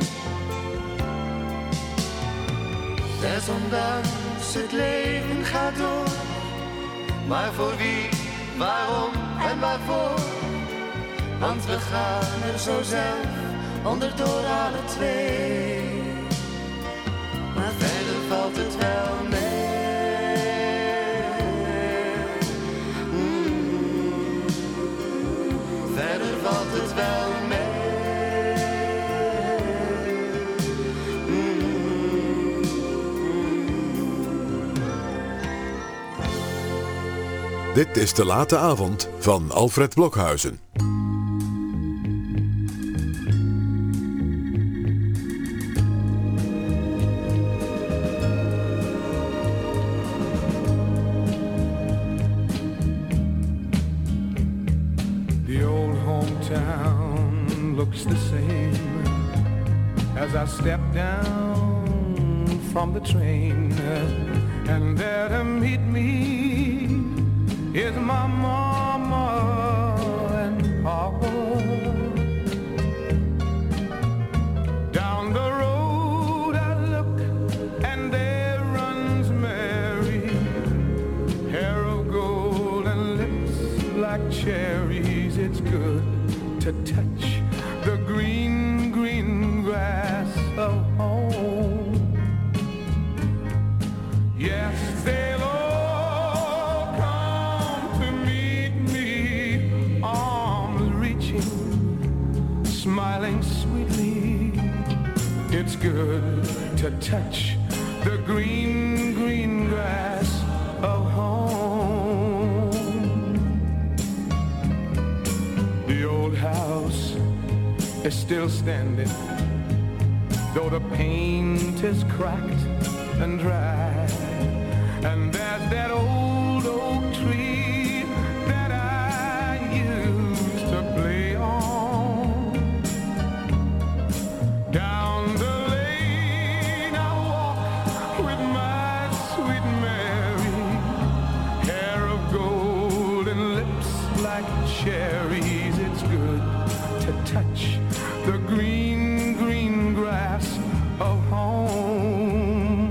[SPEAKER 1] Desondanks het leven gaat door, maar voor wie, waarom en waarvoor? Want we gaan er zo zelf onderdoor alle twee. Maar verder valt het wel mee. Verder valt het wel mee.
[SPEAKER 4] Dit is De Late Avond van Alfred Blokhuizen.
[SPEAKER 7] I step down from the train, and there to meet me is my mama and papa. Down the road I look, and there runs Mary to touch the green, green grass of home. Yes, they'll all come to meet me, arms reaching, smiling sweetly. It's good to touch the green, green grass of home. The old house is still standing, though the paint is cracked and dry. And there's that old oak tree that I used to play on. Down the lane I walk with my sweet Mary, hair of gold and lips like cherries. It's good to touch the green, green grass of home.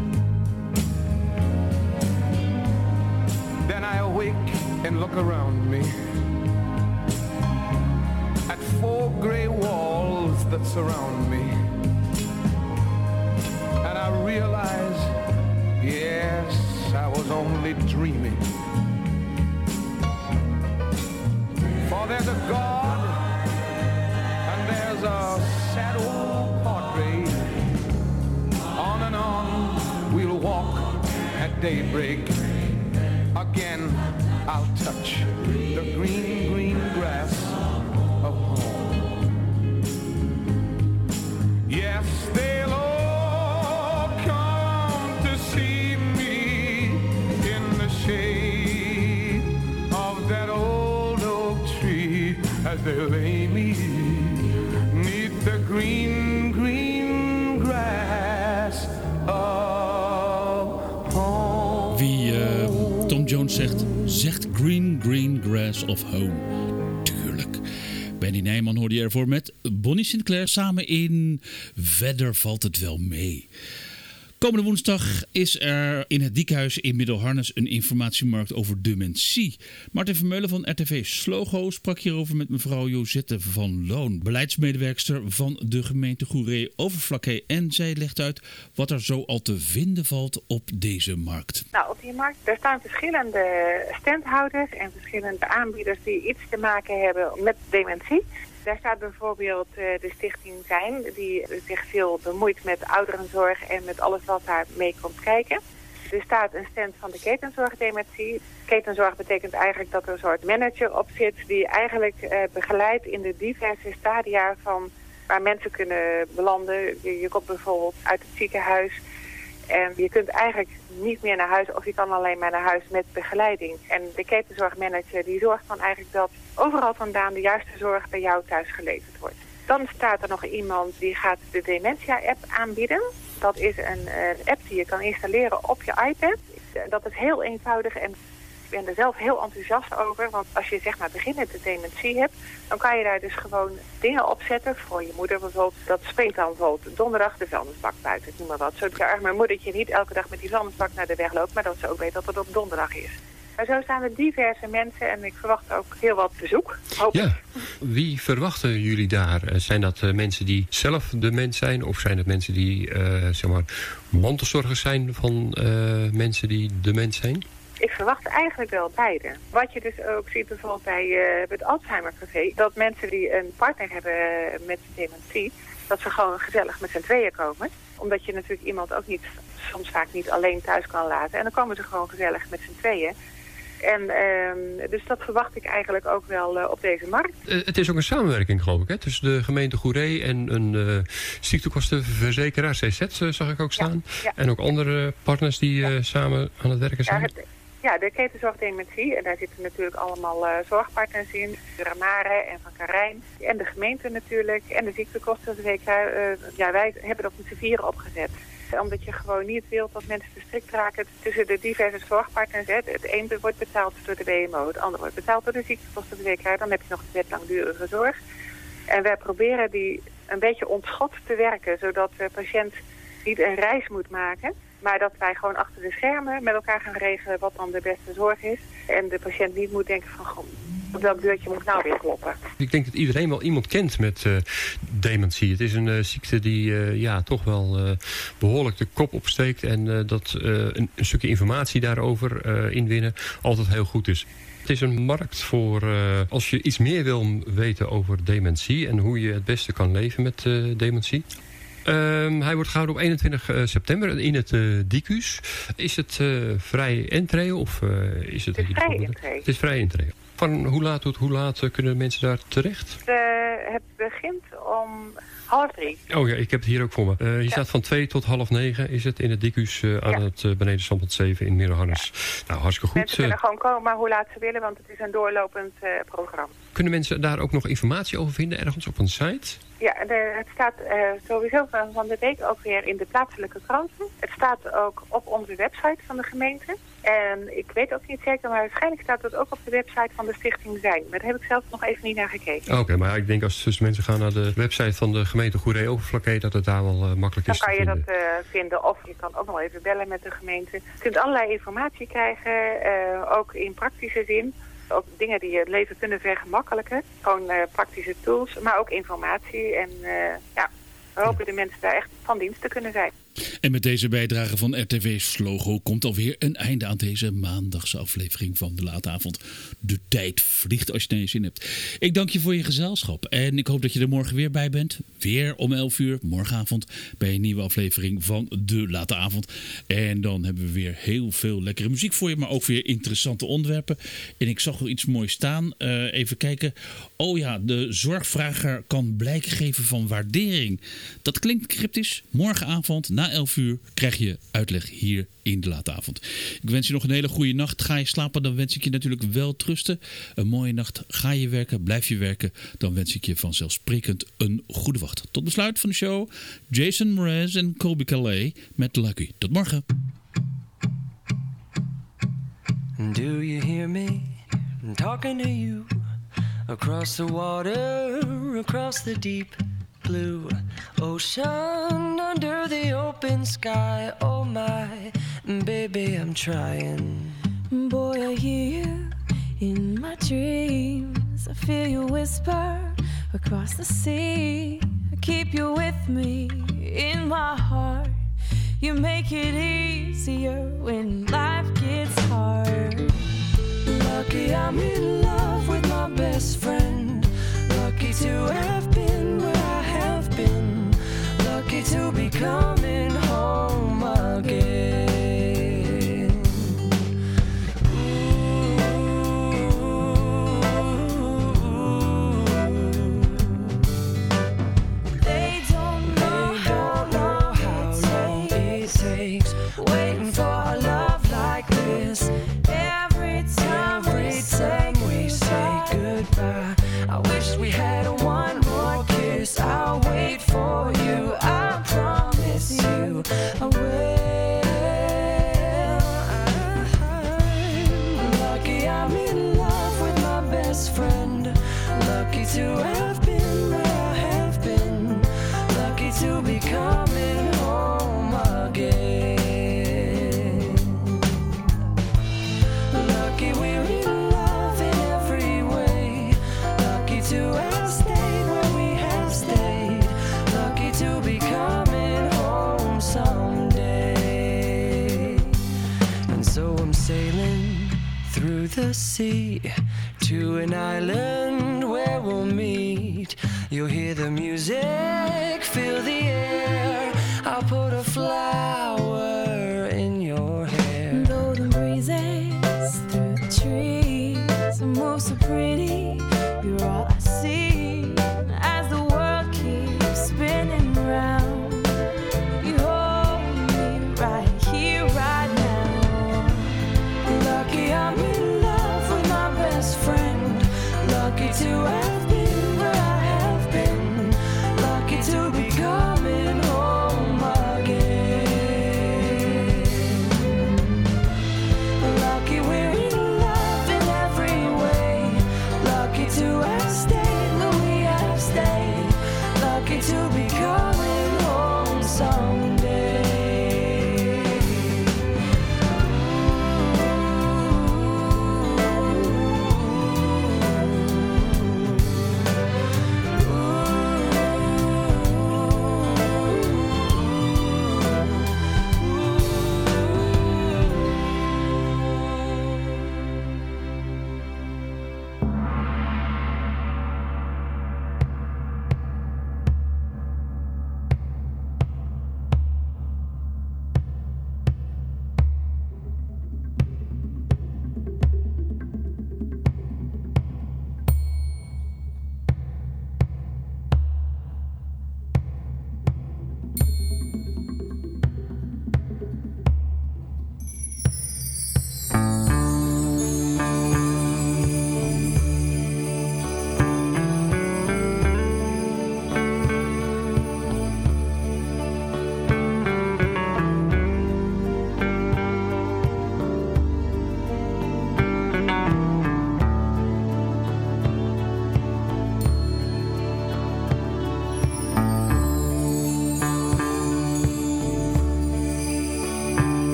[SPEAKER 7] Then I awake and look around me at 4 gray walls that surround me, and I realize, yes, I was only dreaming. For there's a God and there's a sad old portrait. On and on we'll walk at daybreak. Again I'll touch the green, green grass of home. Yes, they'll all come to see me in the shade of that old oak tree as they lay me 'neath the green, green grass of home.
[SPEAKER 3] Wie Tom Jones zegt green, green grass of home. Tuurlijk. Benny Nijman hoorde je ervoor met Bonnie Sinclair samen in Verder valt het wel mee. Komende woensdag is er in het Diekhuis in Middelharnis een informatiemarkt over dementie. Martin Vermeulen van RTV Slogo sprak hierover met mevrouw Josette van Loon, beleidsmedewerkster van de gemeente Goeree-Overflakkee. En zij legt uit wat er zo al te vinden valt op deze markt.
[SPEAKER 16] Nou, op die markt daar staan verschillende standhouders en verschillende aanbieders die iets te maken hebben met dementie. Daar staat bijvoorbeeld de stichting Zijn, die zich veel bemoeit met ouderenzorg en met alles wat daar mee komt kijken. Er staat een stand van de ketenzorgdementie. Ketenzorg betekent eigenlijk dat er een soort manager op zit die eigenlijk begeleidt in de diverse stadia van waar mensen kunnen belanden. Je komt bijvoorbeeld uit het ziekenhuis en je kunt eigenlijk niet meer naar huis of je kan alleen maar naar huis met begeleiding. En de ketenzorgmanager die zorgt dan eigenlijk dat overal vandaan de juiste zorg bij jou thuis geleverd wordt. Dan staat er nog iemand die gaat de Dementia-app aanbieden. Dat is een app die je kan installeren op je iPad. Dat is heel eenvoudig en ik ben er zelf heel enthousiast over. Want als je zeg maar beginnende dementie hebt, dan kan je daar dus gewoon dingen op zetten. Voor je moeder bijvoorbeeld. Dat springt dan bijvoorbeeld donderdag de vuilnisbak buiten, noem maar wat. Zodat mijn moedertje niet elke dag met die vuilnisbak naar de weg loopt, maar dat ze ook weet dat het op donderdag is. Maar zo staan er diverse mensen en ik verwacht ook heel wat bezoek.
[SPEAKER 17] Ja, wie verwachten jullie daar? Zijn dat mensen die zelf dement zijn of zijn het mensen die zeg maar mantelzorgers zijn van mensen die dement zijn?
[SPEAKER 16] Ik verwacht eigenlijk wel beide. Wat je dus ook ziet bijvoorbeeld bij het Alzheimer Café, dat mensen die een partner hebben met dementie, dat ze gewoon gezellig met z'n tweeën komen. Omdat je natuurlijk iemand ook niet, soms vaak niet alleen thuis kan laten. En dan komen ze gewoon gezellig met z'n tweeën. En dus dat verwacht ik eigenlijk ook wel op deze markt.
[SPEAKER 17] Het is ook een samenwerking, geloof ik, hè? Tussen de gemeente Goeree en een ziektekostenverzekeraar, CZ, zag ik ook staan. Ja, ja. En ook andere partners die samen aan het werken zijn.
[SPEAKER 16] Ja, de ketenzorgdementie. En daar zitten natuurlijk allemaal zorgpartners in. Ramare en Van Karijn. En de gemeente natuurlijk. En de ziektekostenverzekeraar. Wij hebben dat met z'n vieren opgezet. Omdat je gewoon niet wilt dat mensen verstrikt raken tussen de diverse zorgpartners. Het een wordt betaald door de WMO, het ander wordt betaald door de ziektekostenverzekeraar. Dan heb je nog de wet langdurige zorg. En wij proberen die een beetje ontschot te werken, zodat de patiënt niet een reis moet maken. Maar dat wij gewoon achter de schermen met elkaar gaan regelen wat dan de beste zorg is. En de patiënt niet moet denken van, goh, op welk deurtje moet ik nou weer kloppen?
[SPEAKER 17] Ik denk dat iedereen wel iemand kent met dementie. Het is een ziekte die toch wel behoorlijk de kop opsteekt. En dat een stukje informatie daarover inwinnen altijd heel goed is. Het is een markt voor als je iets meer wil weten over dementie en hoe je het beste kan leven met dementie. Hij wordt gehouden op 21 september in het DICUS. Is het vrij entree of is het...
[SPEAKER 16] Het is vrij entree.
[SPEAKER 17] Het is vrij entree. Van hoe laat tot hoe laat kunnen mensen daar terecht?
[SPEAKER 16] Het begint om 2:30.
[SPEAKER 17] Oh ja, ik heb het hier ook voor me. Hier staat van 2 tot 8:30 is het in het DICUS aan het beneden Stamppad 7 in Middelharnis. Ja. Nou, hartstikke goed.
[SPEAKER 16] Mensen kunnen gewoon komen, maar hoe laat ze willen, want het is een doorlopend programma.
[SPEAKER 17] Kunnen mensen daar ook nog informatie over vinden ergens op een site?
[SPEAKER 16] Ja, het staat sowieso van de week ook weer in de plaatselijke kranten. Het staat ook op onze website van de gemeente. En ik weet ook niet zeker, maar waarschijnlijk staat het ook op de website van de Stichting Zijn. Maar daar heb ik zelf nog even niet naar gekeken.
[SPEAKER 17] Oké, maar ik denk als dus mensen gaan naar de website van de gemeente Goeree-Overflakkee, dat het daar wel makkelijk is te vinden.
[SPEAKER 16] Dan kan je dat vinden, of je kan ook nog even bellen met de gemeente. Je kunt allerlei informatie krijgen, ook in praktische zin. Ook dingen die je het leven kunnen vergemakkelijken. Gewoon praktische tools, maar ook informatie. En we hopen de mensen daar echt van dienst te kunnen zijn.
[SPEAKER 3] En met deze bijdrage van RTV's logo komt alweer een einde aan deze maandagse aflevering van De Late Avond. De tijd vliegt als je er zin hebt. Ik dank je voor je gezelschap en ik hoop dat je er morgen weer bij bent. Weer om 11:00, morgenavond, bij een nieuwe aflevering van De Late Avond. En dan hebben we weer heel veel lekkere muziek voor je, maar ook weer interessante onderwerpen. En ik zag wel iets moois staan. Even kijken. Oh ja, de zorgvrager kan blijk geven van waardering. Dat klinkt cryptisch. Morgenavond na 11:00 krijg je uitleg hier in De Late Avond. Ik wens je nog een hele goede nacht. Ga je slapen, dan wens ik je natuurlijk wel trusten. Een mooie nacht. Ga je werken, blijf je werken. Dan wens ik je vanzelfsprekend een goede wacht. Tot besluit van de show. Jason Mraz en Colby Calais met Lucky. Tot morgen.
[SPEAKER 1] Do you hear me talking to you? Across the water, across the deep blue ocean, under the open sky. Oh my, baby, I'm trying.
[SPEAKER 2] Boy, I hear you in my dreams. I feel you whisper across the sea. I keep you with me in my heart. You make it easier when life gets hard.
[SPEAKER 1] Lucky I'm in love with my best friend. Lucky to have been where I have been. Lucky to be coming home again.
[SPEAKER 2] They don't know how long it takes
[SPEAKER 1] waiting for a love like this.
[SPEAKER 2] Every time
[SPEAKER 1] we say goodbye, I wish we had one more kiss. I'll wait for you, I promise you I will. Lucky I'm in love with my best friend. Lucky to have been where I have been. Lucky to be coming home again. Lucky we're in love in every way. Lucky to have stayed where we have stayed. Lucky to be coming home someday. And so I'm sailing through the sea to an island where we'll meet. You'll hear the music